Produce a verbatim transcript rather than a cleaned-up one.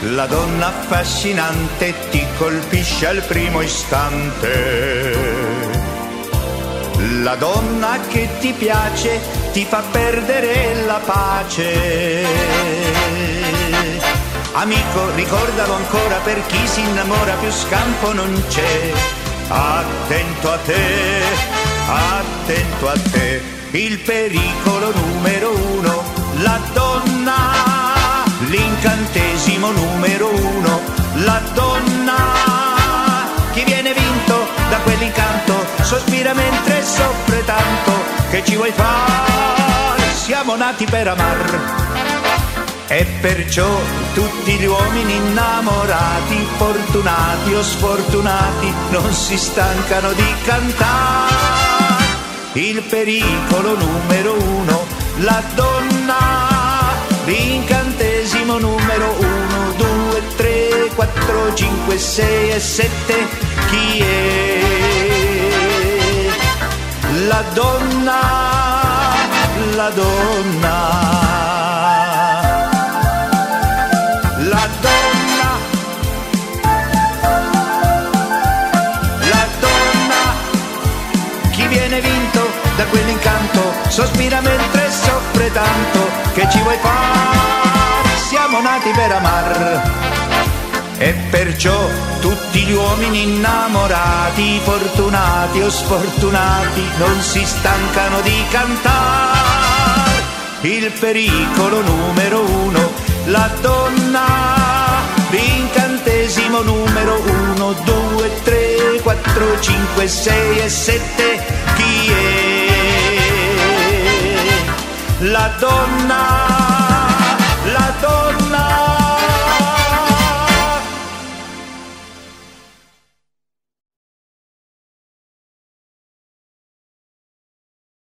La donna affascinante ti colpisce al primo istante. La donna che ti piace ti fa perdere la pace. Amico, ricordalo ancora, per chi si innamora più scampo non c'è. Attento a te, attento a te, il pericolo numero uno, la donna, l'incantesimo numero uno, la donna. Chi viene vinto da quell'incanto sospira mentre soffre tanto. Che ci vuoi fare? Siamo nati per amar. E perciò tutti gli uomini innamorati, fortunati o sfortunati, non si stancano di cantare. Il pericolo numero uno, la donna, l'incantesimo numero uno, due, tre, quattro, cinque, sei e sette. Chi è? La donna, la donna. La donna, la donna, chi viene vinto da quell'incanto sospira mentre soffre tanto. Che ci vuoi fare? Siamo nati per amar. E perciò tutti gli uomini innamorati, fortunati o sfortunati, non si stancano di cantare. Il pericolo numero uno, la donna, l'incantesimo numero uno, due, tre, quattro, cinque, sei e sette. Chi è? La donna.